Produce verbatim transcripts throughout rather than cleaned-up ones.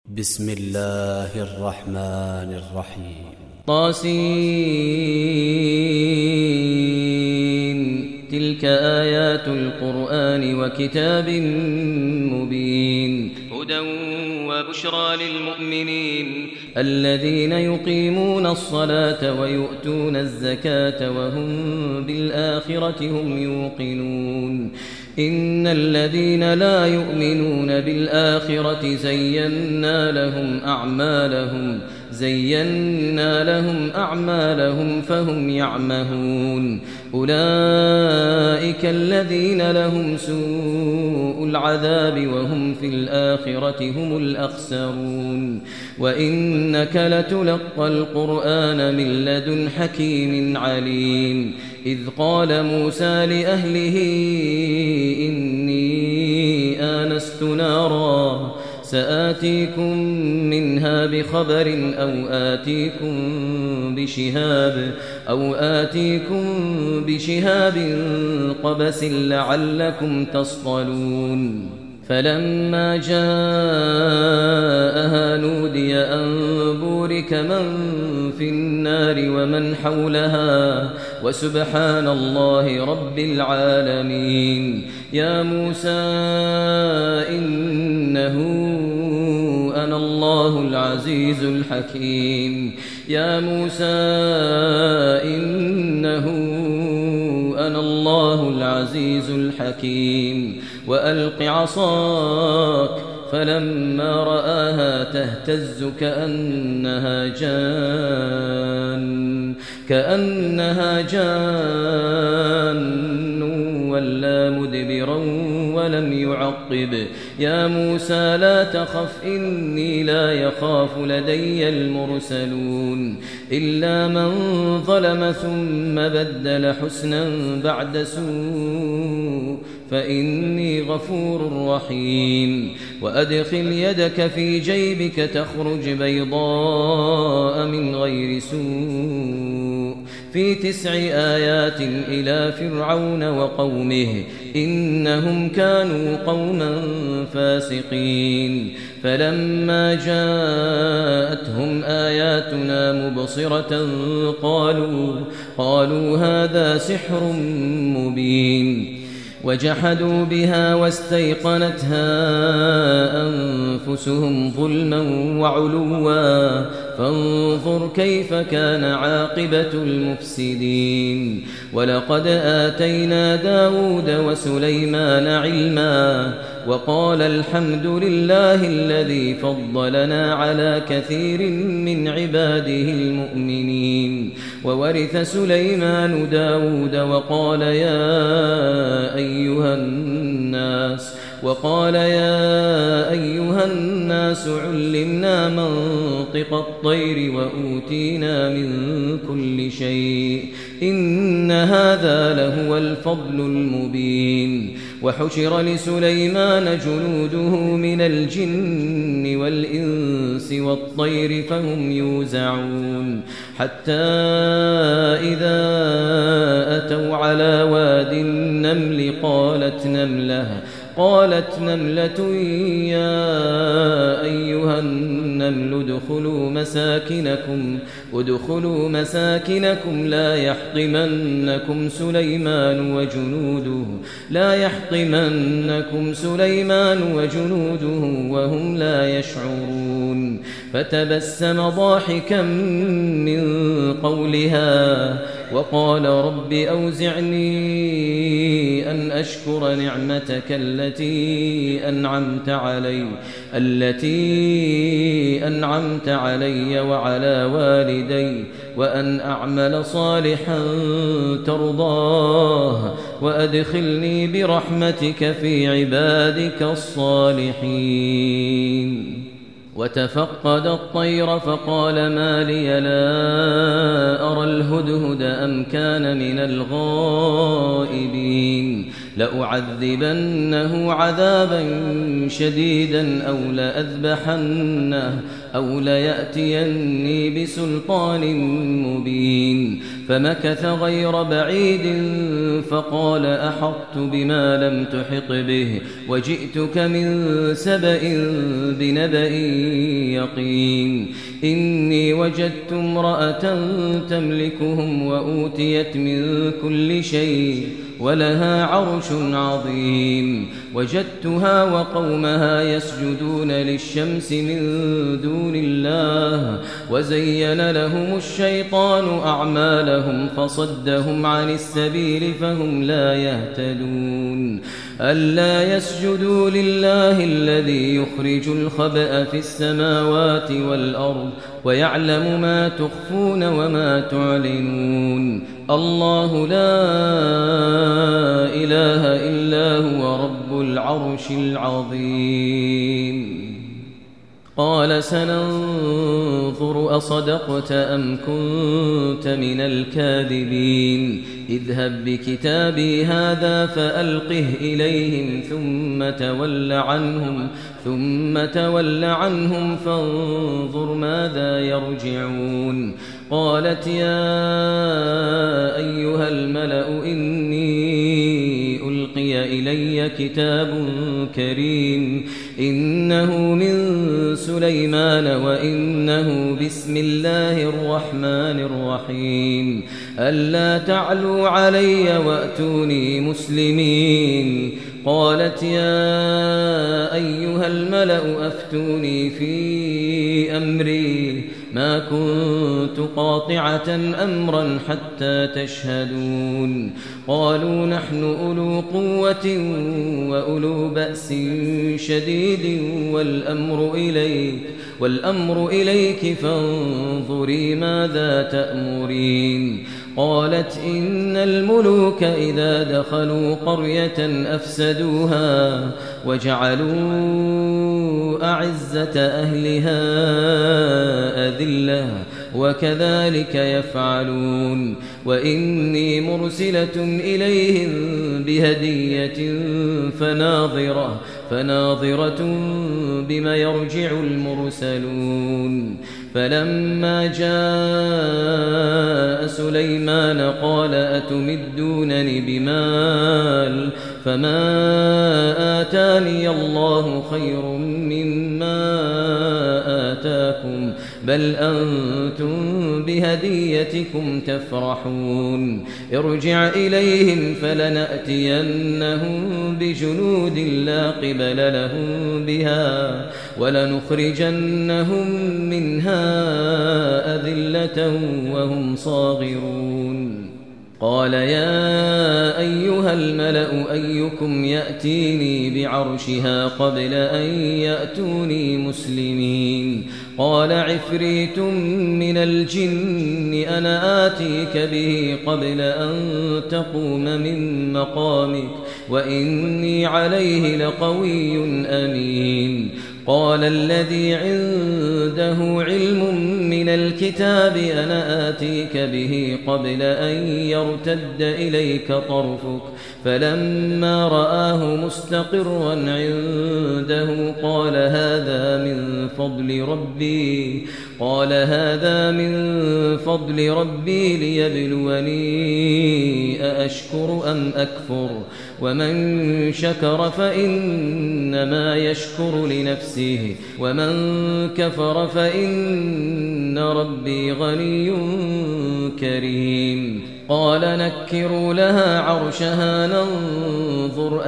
بسم الله الرحمن الرحيم. طاسين. تلك آيات القرآن وكتاب مبين. هدى وبشرى للمؤمنين الذين يقيمون الصلاة ويؤتون الزكاة وهم بالآخرة هم يوقنون. إن الذين لا يؤمنون بالآخرة زينا لهم أعمالهم زينا لهم أعمالهم فهم يعمهون. أولئك الذين لهم سوء العذاب وهم في الآخرة هم الأخسرون. وإنك لتلقى القرآن من لدن حكيم عليم. إذ قال موسى لأهله إني آنست نارا سآتيكم منها بخبر أو آتيكم بشهاب أو آتيكم بشهاب قبس لعلكم تصطلون. فلما جاءها نودي أن بورك من في النار ومن حولها وسبحان الله رب العالمين. يا موسى إنه أنا الله العزيز الحكيم. يا موسى إنه أنا الله العزيز الحكيم. وألق عصاك فلما رآها تهتز كأنها جان كأنها جان ولا مدبرا ولم يعقب. يا موسى لا تخف إني لا يخاف لدي المرسلون. إلا من ظلم ثم بدل حسنا بعد سوء فإني غفور رحيم. وأدخل يدك في جيبك تخرج بيضاء من غير سوء في تسع آيات إلى فرعون وقومه إنهم كانوا قوما فاسقين. فلما جاءتهم آياتنا مبصرة قالوا قالوا هذا سحر مبين. وجحدوا بها واستيقنتها أنفسهم ظلما وعلوا فانظر كيف كان عاقبة المفسدين. ولقد آتينا داود وسليمان علما وقال الحمد لله الذي فضلنا على كثير من عباده المؤمنين. وورث سليمان داود وقال يا أيها الناس وقال يا أيها الناس علمنا منطق الطير وأوتينا من كل شيء إن هذا لهو الفضل المبين. وحشر لسليمان جنوده من الجن والإنس والطير فهم يوزعون. حتى إذا أتوا على واد النمل قالت نملة قالت نملة يا أيها النمل ادخلوا مساكنكم ادخلوا مساكنكم لا يحطمنكم سليمان وجنوده لا يحطمنكم سليمان وجنوده وهم لا يشعرون. فتبسم ضاحكا من قولها وقال رب أوزعني أن أشكر نعمتك التي أنعمت علي التي أنعمت علي وعلى والدي وأن أعمل صالحا ترضاه وأدخلني برحمتك في عبادك الصالحين. وتفقد الطير فقال ما لي لا أرى الهدهد أم كان من الغائبين. لأعذبنه عذابا شديدا أو لأذبحنه أو ليأتيني بسلطان مبين. فمكث غير بعيد فقال أحطت بما لم تحط به وجئتك من سبأ بنبأ يقين. إني وجدت امرأة تملكهم وأوتيت من كل شيء ولها عرش عظيم. وجدتها وقومها يسجدون للشمس من دون الله وزين لهم الشيطان أعمالهم فصدهم عن السبيل فهم لا يهتدون. ألا يسجدوا لله الذي يخرج الخبأ في السماوات والأرض ويعلم ما تخفون وما تعلنون. الله لا إله إلا هو رب العرش العظيم. قال سننظر أصدقت أم كنت من الكاذبين. اذهب بكتابي هذا فألقه إليهم ثم تول عنهم ثم تول عنهم فانظر ماذا يرجعون. قالت يا أيها الملأ إني ألقي إلي كتاب كريم إنه من سليمان وإنه بسم الله الرحمن الرحيم. ألا تعلوا علي وأتوني مسلمين. قالت يا أيها الملأ أفتوني في أمري ما كنت قاطعة أمرا حتى تشهدون. قالوا نحن أولو قوة وأولو بأس شديد والأمر إليك والأمر إليك فانظري ماذا تأمرين. قالت إن الملوك إذا دخلوا قرية أفسدوها وجعلوا أعزة أهلها أذلة وكذلك يفعلون. وإني مرسلة إليهم بهدية فناظرة فناظرة بما يرجع المرسلون. فلما جاء سليمان قال أتمدونني بمال فما آتاني الله خير مما آتاكم بل أنتم بهديتكم تفرحون. ارجع إليهم فلنأتينهم بجنود لا قبل لهم بها ولنخرجنهم منها أذلة وهم صاغرون. قال يا أيها الملأ أيكم يأتيني بعرشها قبل أن يأتوني مسلمين. قال عفريت من الجن أنا آتيك به قبل أن تقوم من مقامك وإني عليه لقوي أمين. قال الذي عنده علم من الكتاب أنا آتيك به قبل أن يرتد إليك طرفك فلما رآه مستقرا عنده قال هذا من فضل ربي قال هذا من فضل ربي ليبلوني أأشكر أم أكفر ومن شكر فإنما يشكر لنفسه ومن كفر فإن ربي غني كريم. قال نكروا لها عرشها ننظر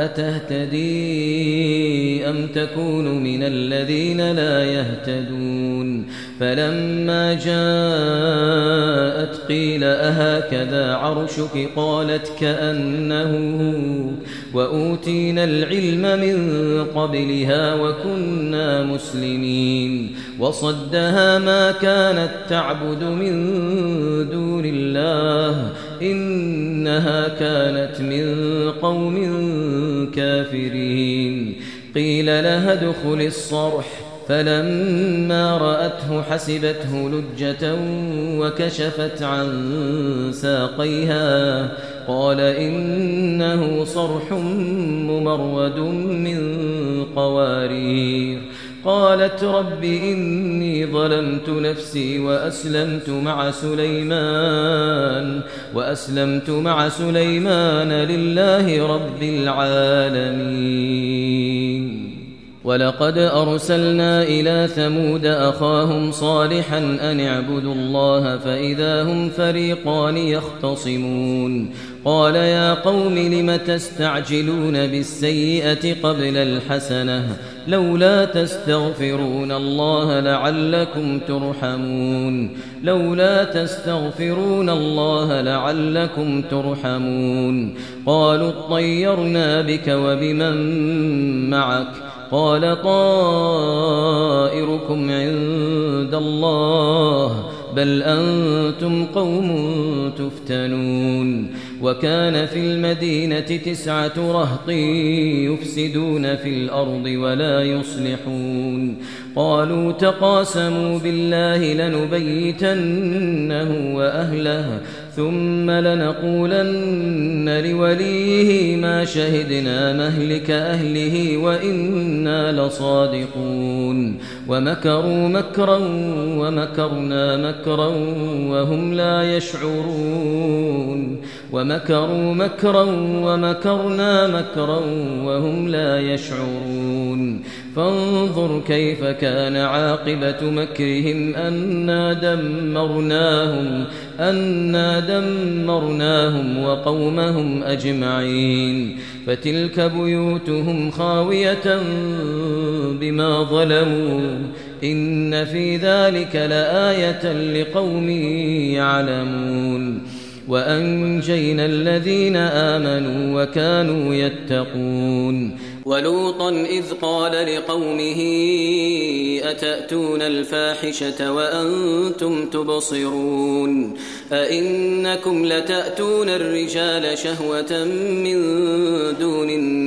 أتهتدي أم تكون من الذين لا يهتدون. فلما جاءت قيل أهكذا عرشك قالت كأنه وأوتينا العلم من قبلها وكنا مسلمين. وصدها ما كانت تعبد من دون الله إنها كانت من قوم كافرين. قيل لها ادخل الصرح فلما رأته حسبته لجة وكشفت عن ساقيها قال إنه صرح ممرد من قوارير. قالت رب إني ظلمت نفسي وأسلمت مع سليمان وأسلمت مع سليمان لله رب العالمين. ولقد أرسلنا إلى ثمود أخاهم صالحا أن اعبدوا الله فإذا هم فريقان يختصمون. قال يا قوم لم تستعجلون بالسيئة قبل الحسنة لولا تستغفرون الله لعلكم ترحمون لولا تستغفرون الله لعلكم ترحمون. قالوا اطيرنا بك وبمن معك قال طائركم عند الله بل أنتم قوم تفتنون. وكان في المدينة تسعة رهط يفسدون في الأرض ولا يصلحون. قالوا تقاسموا بالله لنبيتنه وأهله ثم لنقولن لوليه ما شهدنا مهلك أهله وإنا لصادقون. ومكروا مكرا ومكرنا مكرا وهم لا يشعرون ومكروا مكرا ومكرنا مكرا وهم لا يشعرون. فانظر كيف كان عاقبة مكرهم أنا دمرناهم أنا دمرناهم وقومهم أجمعين. فتلك بيوتهم خاوية بما ظلموا إن في ذلك لآية لقوم يعلمون. وأنجينا الذين آمنوا وكانوا يتقون. ولوطا إذ قال لقومه أتأتون الفاحشة وأنتم تبصرون أئنكم لتأتون الرجال شهوة من دون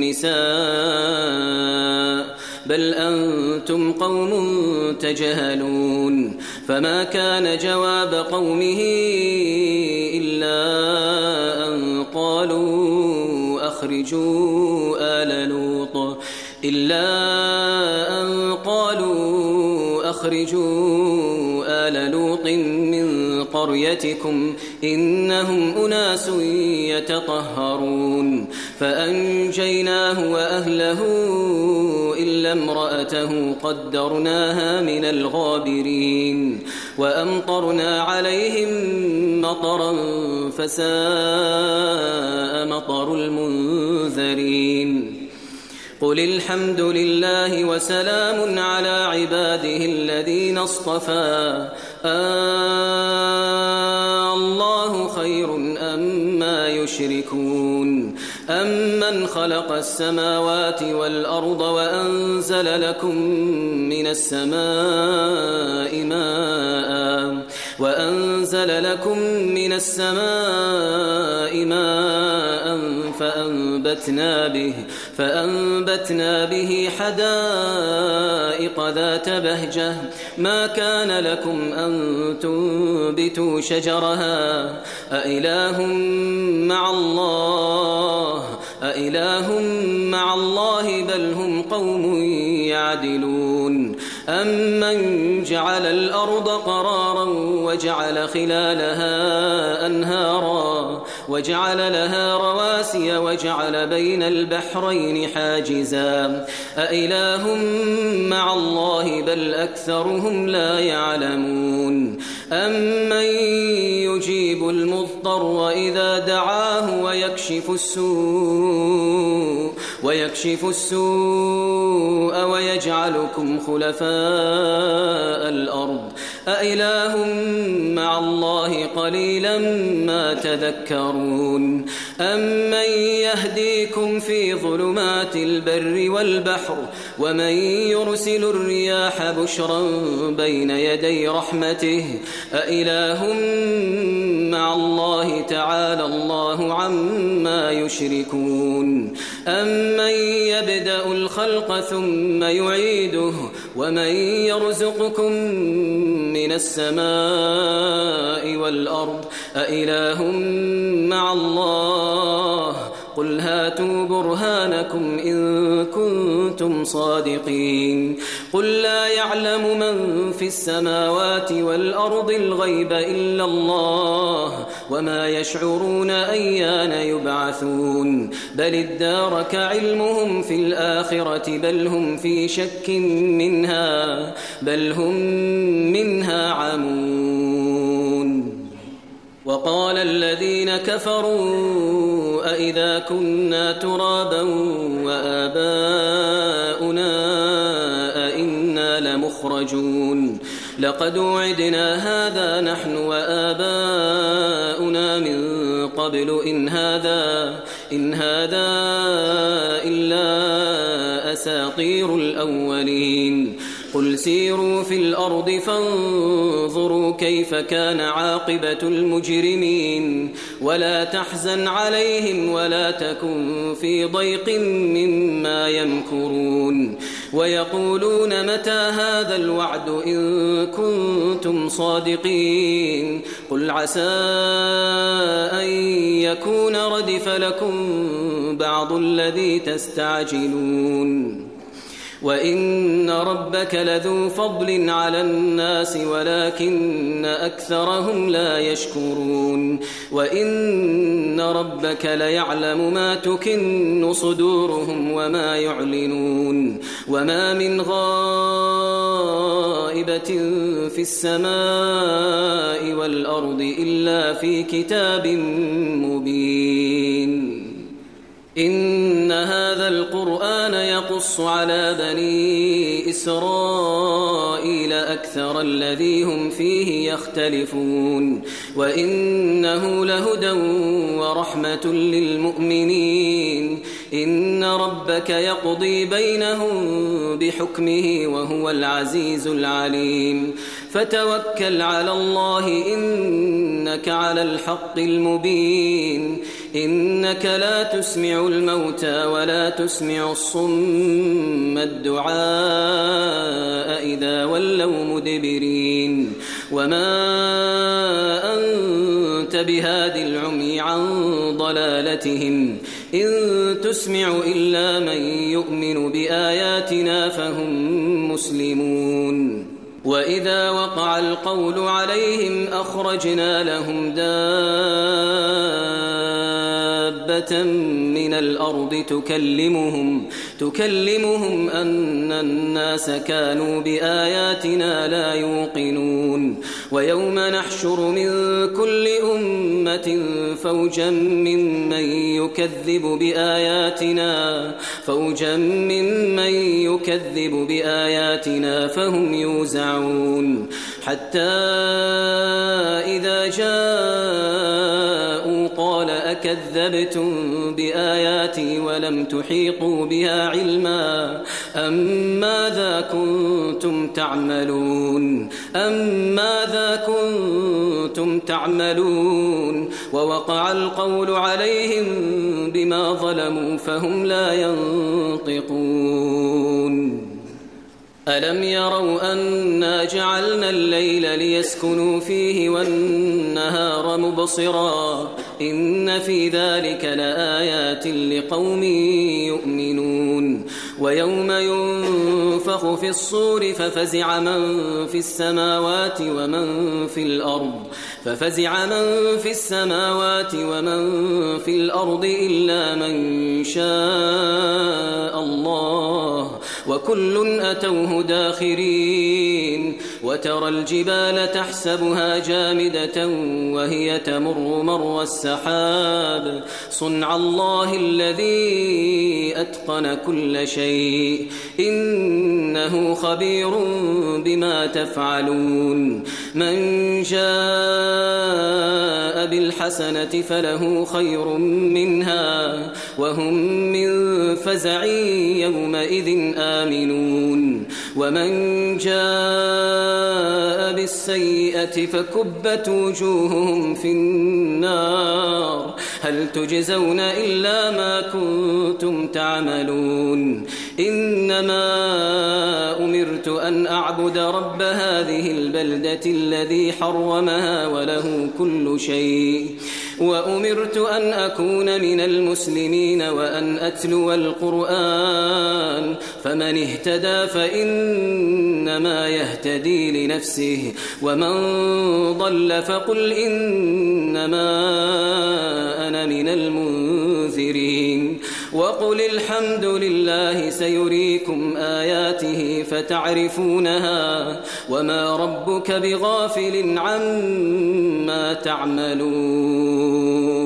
النساء بل أنتم قوم تجهلون. فما كان جواب قومه إلا أن قالوا أخرجوا آل لوط إلا أن قالوا أخرجوا آل لوط من قريتكم إنهم أناس يتطهرون. فأنجيناه وأهله إلا امرأته قدرناها من الغابرين. وأمطرنا عليهم مطرا فساء مطر المنذرين. قل الحمد لله وسلام على عباده الذين اصطفى الله خير أما يشركون. أمن خلق السماوات والأرض وأنزل لكم من السماء ماء وأنزل لكم من السماء ماء فأنبتنا به فأنبتنا به حدائق ذات بهجة ما كان لكم أن تنبتوا شجرها أإله مع الله أإله مع الله بل هم قوم يعدلون. أمن جعل الأرض قرارا وجعل خلالها أنهارا وجعل لها رواسي وجعل بين البحرين حاجزا أإله مع الله بل أكثرهم لا يعلمون. أمن يجيب المضطر إذا دعاه ويكشف السوء ويكشف السوء ويجعلكم خلفاء الأرض أإله مع الله قليلا ما تذكرون. أمن يهديكم في ظلمات البر والبحر ومن يرسل الرياح بشرا بين يدي رحمته أإله مع الله تعالى الله عما يشركون. أمن يبدأ الخلق ثم يعيده ومن يرزقكم من السماء والأرض أإله مع الله قل هاتوا برهانكم إن كنتم صادقين قل لا يعلم من في السماوات والأرض الغيب إلا الله وما يشعرون أيان يبعثون بل ادارك علمهم في الآخرة بل هم في شك منها بل هم منها عمون وقال الذين كفروا أئذا كنا ترابا وآباؤنا أئنا لمخرجون لقد وعدنا هذا نحن وآباؤنا من قبل إن هذا إن هذا إلا أساطير الأولين قل سيروا في الأرض فانظروا كيف كان عاقبة المجرمين ولا تحزن عليهم ولا تكن في ضيق مما يمكرون ويقولون متى هذا الوعد إن كنتم صادقين قل عسى أن يكون ردف لكم بعض الذي تستعجلون وإن ربك لذو فضل على الناس ولكن أكثرهم لا يشكرون وإن ربك ليعلم ما تكن صدورهم وما يعلنون وما من غائبة في السماء والأرض إلا في كتاب مبين إن هذا القرآن يقص على بني إسرائيل أكثر الذي هم فيه يختلفون وإنه لهدى ورحمة للمؤمنين إن ربك يقضي بينهم بحكمه وهو العزيز العليم فتوكل على الله إنك على الحق المبين إنك لا تسمع الموتى ولا تسمع الصم الدعاء إذا ولوا مدبرين وما أنت بهاد العمي عن ضلالتهم إن تسمع إلا من يؤمن بآياتنا فهم مسلمون وإذا وقع القول عليهم أخرجنا لهم دابة من الأرض تكلمهم تكلمهم أن الناس كانوا بآياتنا لا يوقنون ويوم نحشر من كل أمة فوجا ممن يكذب بآياتنا فوجا ممن يكذب بآياتنا فهم يوزعون حتى إذا جاءوا قال أكذبتم بآياتي ولم تحيطوا بها علما أم ماذا كنتم تعملون أم ماذا كنتم تعملون ووقع القول عليهم بما ظلموا فهم لا ينطقون ألم يروا أنا جعلنا الليل ليسكنوا فيه والنهار مبصرا إن في ذلك لآيات لقوم يؤمنون ويوم ينفخ في الصور ففزع من في السماوات ومن في الأرض ففزع من في السماوات ومن في الأرض إلا من شاء الله وكل أتوه داخرين وترى الجبال تحسبها جامدة وهي تمر مر السحاب صنع الله الذي أتقن كل شيء إنه خبير بما تفعلون من جاء بالحسنة فله خير منها وهم من فزع يومئذ آمنون ومن جاء بالسيئة فكبت وجوههم في النار هل تجزون إلا ما كنتم تعملون إنما أمرت أن أعبد رب هذه البلدة الذي حرمها وله كل شيء وأمرت أن أكون من المسلمين وأن أتلو القرآن فمن اهتدى فإنما يهتدي لنفسه ومن ضل فقل إنما أنا من المنذرين وقل الحمد لله سيريكم آياته فتعرفونها وما ربك بغافل عما تعملون